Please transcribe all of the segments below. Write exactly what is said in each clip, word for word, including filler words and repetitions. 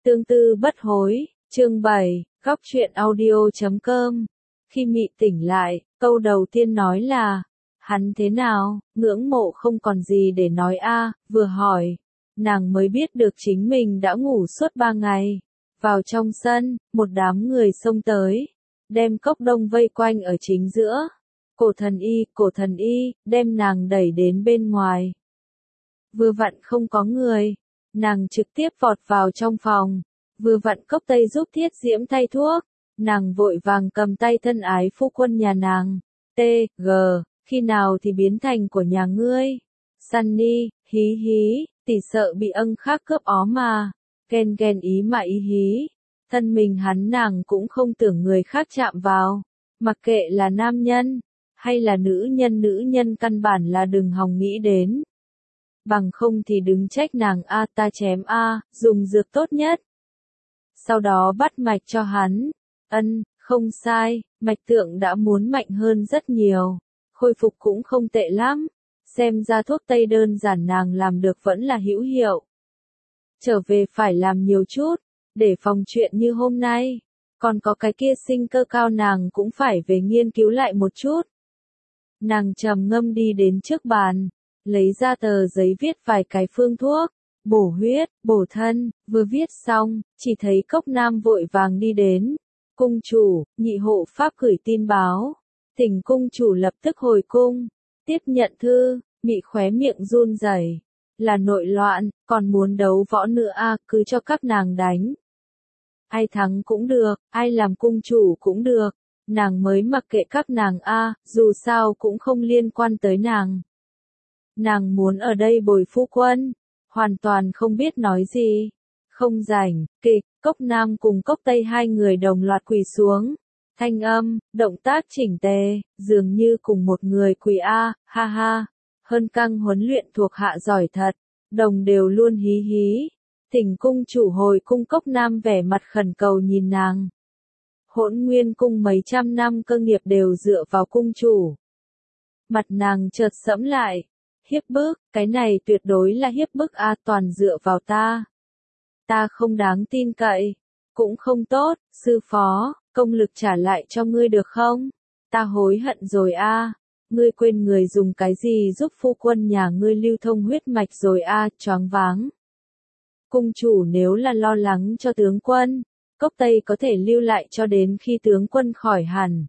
Tương tư bất hối, chương bảy, góc truyện audio chấm com. Khi Mị tỉnh lại, câu đầu tiên nói là, hắn thế nào, ngưỡng mộ không còn gì để nói a. Vừa hỏi, nàng mới biết được chính mình đã ngủ suốt ba ngày. Vào trong sân, một đám người xông tới, đem Cốc Đông vây quanh ở chính giữa. Cổ thần y, cổ thần y, đem nàng đẩy đến bên ngoài. Vừa vặn không có người, nàng trực tiếp vọt vào trong phòng. Vừa vặn Cốc Tây giúp Thiết Diễm thay thuốc, nàng vội vàng cầm tay thân ái phu quân nhà nàng. T, G, khi nào thì biến thành của nhà ngươi? Sunny, hí hí, tỷ sợ bị ân khác cướp ó mà. Ghen ghen ý mà ý hí. Thân mình hắn nàng cũng không tưởng người khác chạm vào. Mặc kệ là nam nhân, hay là nữ nhân nữ nhân căn bản là đừng hòng nghĩ đến. Bằng không thì đứng trách nàng a ta chém a, dùng dược tốt nhất. Sau đó bắt mạch cho hắn. Ân, không sai, mạch tượng đã muốn mạnh hơn rất nhiều. Khôi phục cũng không tệ lắm. Xem ra thuốc tây đơn giản nàng làm được vẫn là hữu hiệu. Trở về phải làm nhiều chút, để phòng chuyện như hôm nay. Còn có cái kia sinh cơ cao nàng cũng phải về nghiên cứu lại một chút. Nàng trầm ngâm đi đến trước bàn, lấy ra tờ giấy viết vài cái phương thuốc, bổ huyết, bổ thân, vừa viết xong, chỉ thấy Cốc Nam vội vàng đi đến. Cung chủ, nhị hộ pháp gửi tin báo. Thỉnh cung chủ lập tức hồi cung, tiếp nhận thư. Mị khóe miệng run rẩy, là nội loạn, còn muốn đấu võ nữa a, à, cứ cho các nàng đánh. Ai thắng cũng được, ai làm cung chủ cũng được, nàng mới mặc kệ các nàng a, à, dù sao cũng không liên quan tới nàng. Nàng muốn ở đây bồi phu quân, hoàn toàn không biết nói gì. Không rảnh, kịch, Cốc Nam cùng Cốc Tây hai người đồng loạt quỳ xuống. Thanh âm, động tác chỉnh tề, dường như cùng một người quỳ a, ha ha. Hơn căng huấn luyện thuộc hạ giỏi thật, đồng đều luôn hí hí. Thỉnh cung chủ hồi cung. Cốc Nam vẻ mặt khẩn cầu nhìn nàng. Hỗn Nguyên cung mấy trăm năm cơ nghiệp đều dựa vào cung chủ. Mặt nàng chợt sẫm lại. Hiếp bức, cái này tuyệt đối là hiếp bức a, toàn dựa vào ta. Ta không đáng tin cậy, cũng không tốt, sư phó, công lực trả lại cho ngươi được không? Ta hối hận rồi a. Ngươi quên người dùng cái gì giúp phu quân nhà ngươi lưu thông huyết mạch rồi a, à, choáng váng. Cung chủ nếu là lo lắng cho tướng quân, Cốc Tây có thể lưu lại cho đến khi tướng quân khỏi hẳn.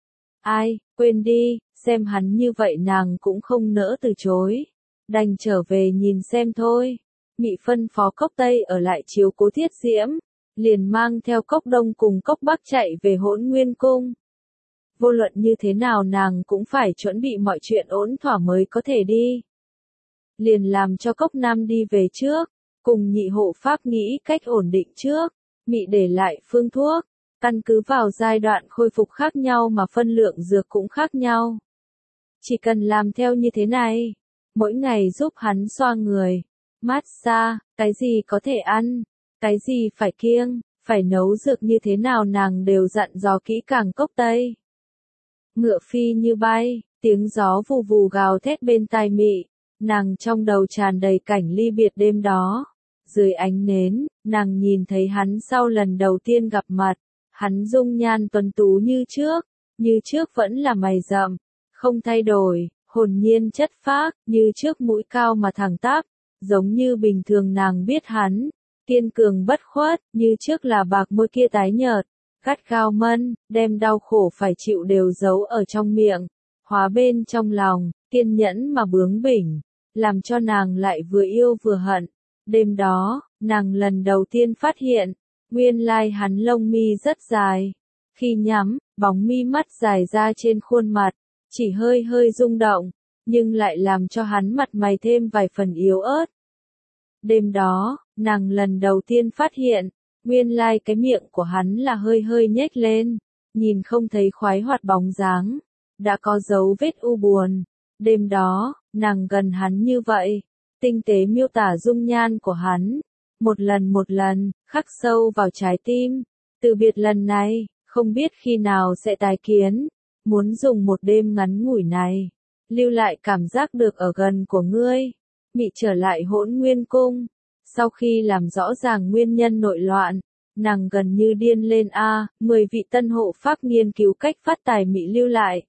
Ai, quên đi, xem hắn như vậy nàng cũng không nỡ từ chối. Đành trở về nhìn xem thôi. Mị phân phó Cốc Tây ở lại chiếu cố Thiết Diễm, liền mang theo Cốc Đông cùng Cốc Bắc chạy về Hỗn Nguyên cung. Vô luận như thế nào nàng cũng phải chuẩn bị mọi chuyện ổn thỏa mới có thể đi. Liền làm cho Cốc Nam đi về trước, cùng nhị hộ pháp nghĩ cách ổn định trước. Mị để lại phương thuốc, căn cứ vào giai đoạn khôi phục khác nhau mà phân lượng dược cũng khác nhau. Chỉ cần làm theo như thế này, mỗi ngày giúp hắn xoa người, massage, cái gì có thể ăn, cái gì phải kiêng, phải nấu dược như thế nào nàng đều dặn dò kỹ càng Cốc Tây. Ngựa phi như bay, tiếng gió vù vù gào thét bên tai Mị, nàng trong đầu tràn đầy cảnh ly biệt đêm đó. Dưới ánh nến, nàng nhìn thấy hắn sau lần đầu tiên gặp mặt, hắn dung nhan tuấn tú như trước, như trước vẫn là mày rậm, không thay đổi, hồn nhiên chất phác, như trước mũi cao mà thẳng tắp, giống như bình thường nàng biết hắn, kiên cường bất khuất, như trước là bạc môi kia tái nhợt. Gắt gao mân, đem đau khổ phải chịu đều giấu ở trong miệng, hóa bên trong lòng, kiên nhẫn mà bướng bỉnh, làm cho nàng lại vừa yêu vừa hận. Đêm đó, nàng lần đầu tiên phát hiện, nguyên lai hắn lông mi rất dài. Khi nhắm, bóng mi mắt dài ra trên khuôn mặt, chỉ hơi hơi rung động, nhưng lại làm cho hắn mặt mày thêm vài phần yếu ớt. Đêm đó, nàng lần đầu tiên phát hiện, nguyên lai cái miệng của hắn là hơi hơi nhếch lên, nhìn không thấy khoái hoạt bóng dáng, đã có dấu vết u buồn. Đêm đó, nàng gần hắn như vậy, tinh tế miêu tả dung nhan của hắn, một lần một lần, khắc sâu vào trái tim. Từ biệt lần này, không biết khi nào sẽ tái kiến, muốn dùng một đêm ngắn ngủi này, lưu lại cảm giác được ở gần của ngươi. Mị trở lại Hỗn Nguyên cung, Sau khi làm rõ ràng nguyên nhân nội loạn, nàng gần như điên lên a, mười vị tân hộ pháp nghiên cứu cách phát tài mị lưu lại.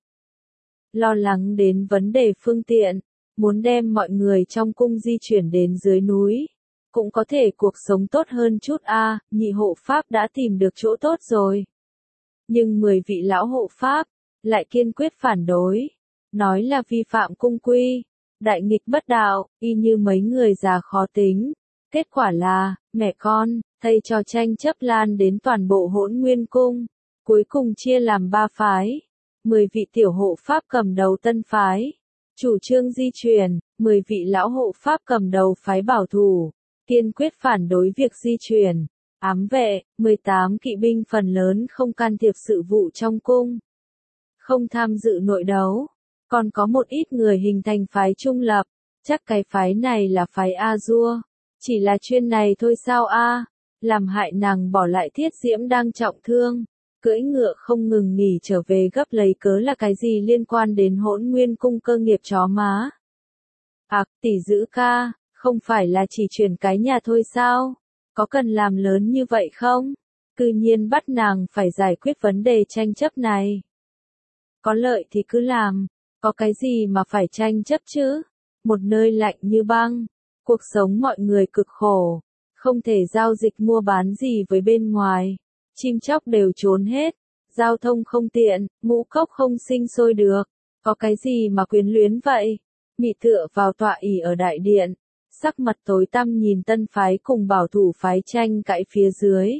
Lo lắng đến vấn đề phương tiện, muốn đem mọi người trong cung di chuyển đến dưới núi. Cũng có thể cuộc sống tốt hơn chút a, nhị hộ pháp đã tìm được chỗ tốt rồi. Nhưng mười vị lão hộ pháp, lại kiên quyết phản đối. Nói là vi phạm cung quy, đại nghịch bất đạo, y như mấy người già khó tính. Kết quả là, mẹ con, thay cho tranh chấp lan đến toàn bộ Hỗn Nguyên cung. Cuối cùng chia làm ba phái. Mười vị tiểu hộ pháp cầm đầu tân phái. Chủ trương di chuyển, mười vị lão hộ pháp cầm đầu phái bảo thủ. Kiên quyết phản đối việc di chuyển. Ám vệ, mười tám kỵ binh phần lớn không can thiệp sự vụ trong cung. Không tham dự nội đấu. Còn có một ít người hình thành phái trung lập. Chắc cái phái này là phái A-dua. Chỉ là chuyên này thôi sao a? Làm hại nàng bỏ lại Thiết Diễm đang trọng thương. Cưỡi ngựa không ngừng nghỉ trở về gấp lấy cớ là cái gì liên quan đến Hỗn Nguyên cung cơ nghiệp chó má. Ặc, tỷ dữ ca, không phải là chỉ chuyển cái nhà thôi sao? Có cần làm lớn như vậy không? Cư nhiên bắt nàng phải giải quyết vấn đề tranh chấp này. Có lợi thì cứ làm, có cái gì mà phải tranh chấp chứ? Một nơi lạnh như băng, cuộc sống mọi người cực khổ, không thể giao dịch mua bán gì với bên ngoài. Chim chóc đều trốn hết, giao thông không tiện, ngũ cốc không sinh sôi được, có cái gì mà quyến luyến vậy? Mị tựa vào tọa ỷ ở đại điện, sắc mặt tối tăm nhìn tân phái cùng bảo thủ phái tranh cãi phía dưới.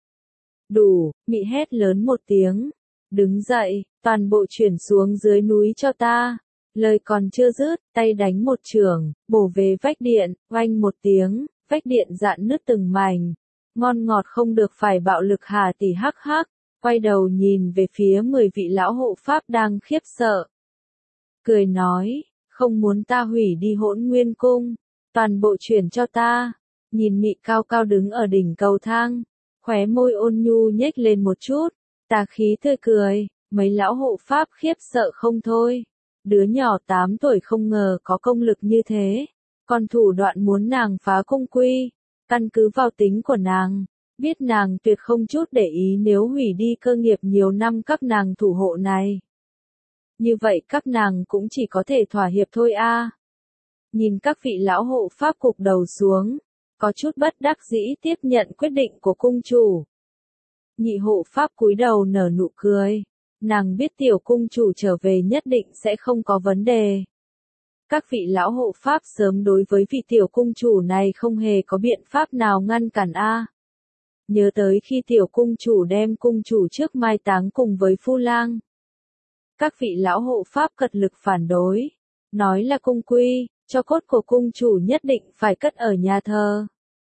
Đủ, mị hét lớn một tiếng, đứng dậy, toàn bộ chuyển xuống dưới núi cho ta. Lời còn chưa dứt, tay đánh một chưởng, bổ về vách điện, oanh một tiếng, vách điện rạn nứt từng mảnh. Ngon ngọt không được phải bạo lực hà tỷ hắc hắc, quay đầu nhìn về phía mười vị lão hộ pháp đang khiếp sợ. Cười nói, không muốn ta hủy đi Hỗn Nguyên cung, toàn bộ chuyển cho ta. Nhìn mị cao cao đứng ở đỉnh cầu thang, khóe môi ôn nhu nhếch lên một chút, tà khí tươi cười, mấy lão hộ pháp khiếp sợ không thôi. Đứa nhỏ tám tuổi không ngờ có công lực như thế, còn thủ đoạn muốn nàng phá cung quy. Căn cứ vào tính của nàng, biết nàng tuyệt không chút để ý nếu hủy đi cơ nghiệp nhiều năm các nàng thủ hộ này. Như vậy các nàng cũng chỉ có thể thỏa hiệp thôi a. Nhìn các vị lão hộ pháp cụp đầu xuống, có chút bất đắc dĩ tiếp nhận quyết định của cung chủ. Nhị hộ pháp cúi đầu nở nụ cười, nàng biết tiểu cung chủ trở về nhất định sẽ không có vấn đề. Các vị lão hộ pháp sớm đối với vị tiểu cung chủ này không hề có biện pháp nào ngăn cản a. Nhớ tới khi tiểu cung chủ đem cung chủ trước mai táng cùng với Phu Lang. Các vị lão hộ pháp cật lực phản đối, nói là cung quy, cho cốt của cung chủ nhất định phải cất ở nhà thờ.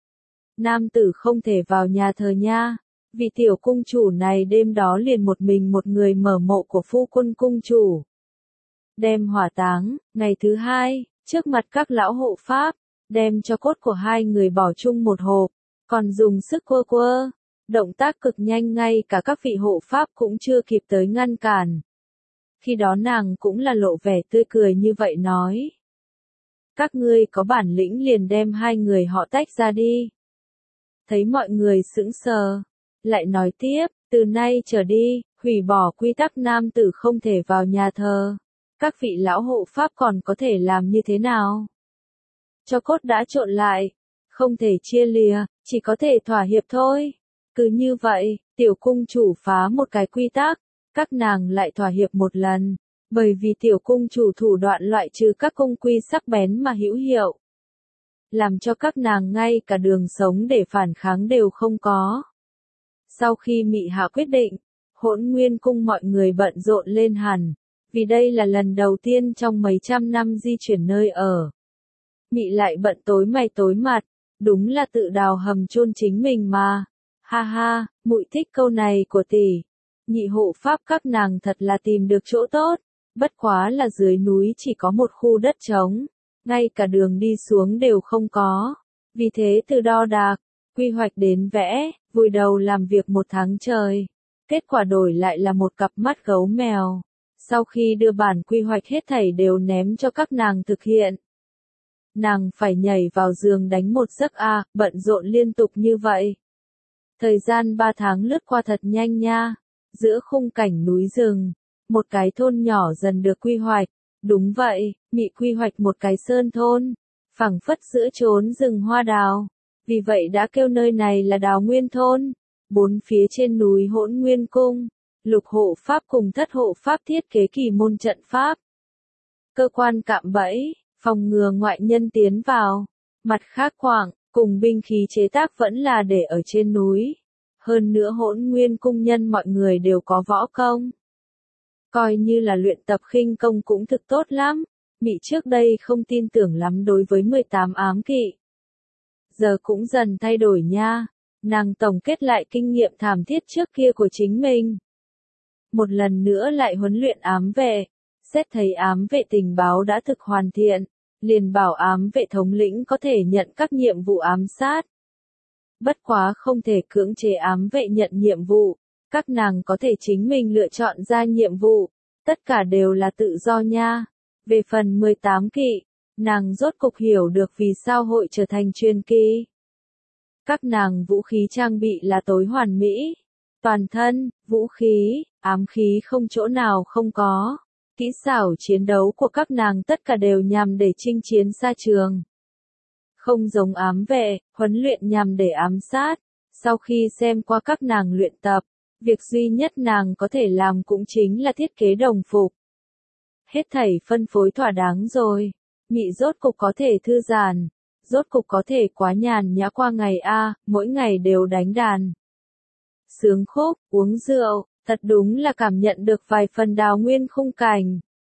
Nam tử không thể vào nhà thờ nha, vì tiểu cung chủ này đêm đó liền một mình một người mở mộ của phu quân cung chủ. Đem hỏa táng, ngày thứ hai, trước mặt các lão hộ pháp, đem cho cốt của hai người bỏ chung một hộp, còn dùng sức quơ quơ, động tác cực nhanh ngay cả các vị hộ pháp cũng chưa kịp tới ngăn cản. Khi đó nàng cũng là lộ vẻ tươi cười như vậy nói. Các ngươi có bản lĩnh liền đem hai người họ tách ra đi. Thấy mọi người sững sờ, lại nói tiếp, từ nay trở đi, hủy bỏ quy tắc nam tử không thể vào nhà thờ. Các vị lão hộ pháp còn có thể làm như thế nào? Cho cốt đã trộn lại, không thể chia lìa, chỉ có thể thỏa hiệp thôi. Cứ như vậy, tiểu cung chủ phá một cái quy tắc, các nàng lại thỏa hiệp một lần, bởi vì tiểu cung chủ thủ đoạn loại trừ các cung quy sắc bén mà hữu hiệu. Làm cho các nàng ngay cả đường sống để phản kháng đều không có. Sau khi mị hạ quyết định, Hỗn Nguyên cung mọi người bận rộn lên hẳn. Vì đây là lần đầu tiên trong mấy trăm năm di chuyển nơi ở. Mị lại bận tối mày tối mặt, đúng là tự đào hầm chôn chính mình mà. Ha ha, muội thích câu này của tỷ. Nhị hộ pháp các nàng thật là tìm được chỗ tốt, bất quá là dưới núi chỉ có một khu đất trống, ngay cả đường đi xuống đều không có. Vì thế từ đo đạc, quy hoạch đến vẽ, vùi đầu làm việc một tháng trời. Kết quả đổi lại là một cặp mắt gấu mèo. Sau khi đưa bản quy hoạch hết thảy đều ném cho các nàng thực hiện. nàng phải nhảy vào giường đánh một giấc a, bận rộn liên tục như vậy. Thời gian ba tháng lướt qua thật nhanh nha, giữa khung cảnh núi rừng, một cái thôn nhỏ dần được quy hoạch, đúng vậy, Mị quy hoạch một cái sơn thôn, phẳng phất giữa chốn rừng hoa đào, vì vậy đã kêu nơi này là Đào Nguyên thôn. Bốn phía trên núi Hỗn Nguyên cung, Lục hộ pháp cùng Thất hộ pháp thiết kế kỳ môn trận pháp. Cơ quan cạm bẫy, phòng ngừa ngoại nhân tiến vào. Mặt khác quảng, cùng binh khí chế tác vẫn là để ở trên núi. Hơn nữa Hỗn Nguyên cung nhân mọi người đều có võ công. Coi như là luyện tập khinh công cũng thực tốt lắm. Mị trước đây không tin tưởng lắm đối với mười tám ám kỵ. Giờ cũng dần thay đổi nha. Nàng tổng kết lại kinh nghiệm thảm thiết trước kia của chính mình. Một lần nữa lại huấn luyện ám vệ. Xét thấy ám vệ tình báo đã thực hoàn thiện, liền bảo ám vệ thống lĩnh có thể nhận các nhiệm vụ ám sát. Bất quá không thể cưỡng chế ám vệ nhận nhiệm vụ, các nàng có thể chính mình lựa chọn ra nhiệm vụ, tất cả đều là tự do nha. Về phần mười tám kỵ, nàng rốt cục hiểu được vì sao hội trở thành truyền kỳ. Các nàng vũ khí trang bị là tối hoàn mỹ, toàn thân, vũ khí, ám khí không chỗ nào không có. Kỹ xảo chiến đấu của các nàng tất cả đều nhằm để chinh chiến xa trường. Không giống ám vệ, huấn luyện nhằm để ám sát. Sau khi xem qua các nàng luyện tập, việc duy nhất nàng có thể làm cũng chính là thiết kế đồng phục. Hết thảy phân phối thỏa đáng rồi. Mị rốt cục có thể thư giãn, rốt cục có thể quá nhàn nhã qua ngày a, mỗi ngày đều đánh đàn. Sướng khúc, uống rượu, thật đúng là cảm nhận được vài phần Đào Nguyên khung cảnh.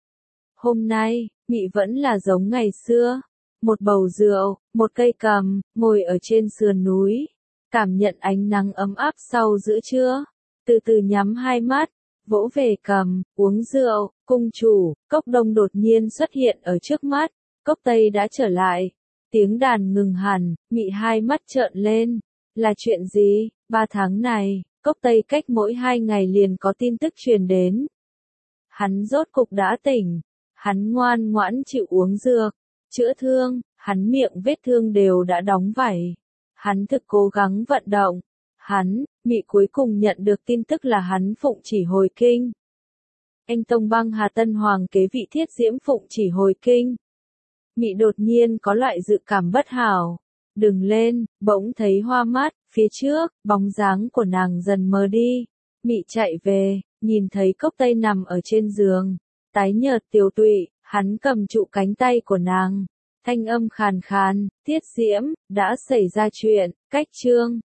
Hôm nay, Mị vẫn là giống ngày xưa. Một bầu rượu, một cây cầm, ngồi ở trên sườn núi. Cảm nhận ánh nắng ấm áp sau giữa trưa. Từ từ nhắm hai mắt, vỗ về cầm, uống rượu, cung chủ, cốc đông đột nhiên xuất hiện ở trước mắt. Cốc tây đã trở lại. Tiếng đàn ngừng hẳn, Mị hai mắt trợn lên. Là chuyện gì? Ba tháng này, Cốc tây cách mỗi hai ngày liền có tin tức truyền đến. Hắn rốt cục đã tỉnh. Hắn ngoan ngoãn chịu uống dược, chữa thương, hắn miệng vết thương đều đã đóng vảy. Hắn thực cố gắng vận động. Hắn, Mị cuối cùng nhận được tin tức là hắn phụng chỉ hồi kinh. Anh Tông Băng Hà Tân Hoàng kế vị Thiết Diễm phụng chỉ hồi kinh. Mị đột nhiên có loại dự cảm bất hảo. Đừng lên, bỗng thấy hoa mắt, phía trước, bóng dáng của nàng dần mờ đi. Mị chạy về, nhìn thấy Cốc tây nằm ở trên giường, tái nhợt tiều tụy, hắn cầm trụ cánh tay của nàng. Thanh âm khàn khàn, Thiết Diễm, đã xảy ra chuyện, cách chương.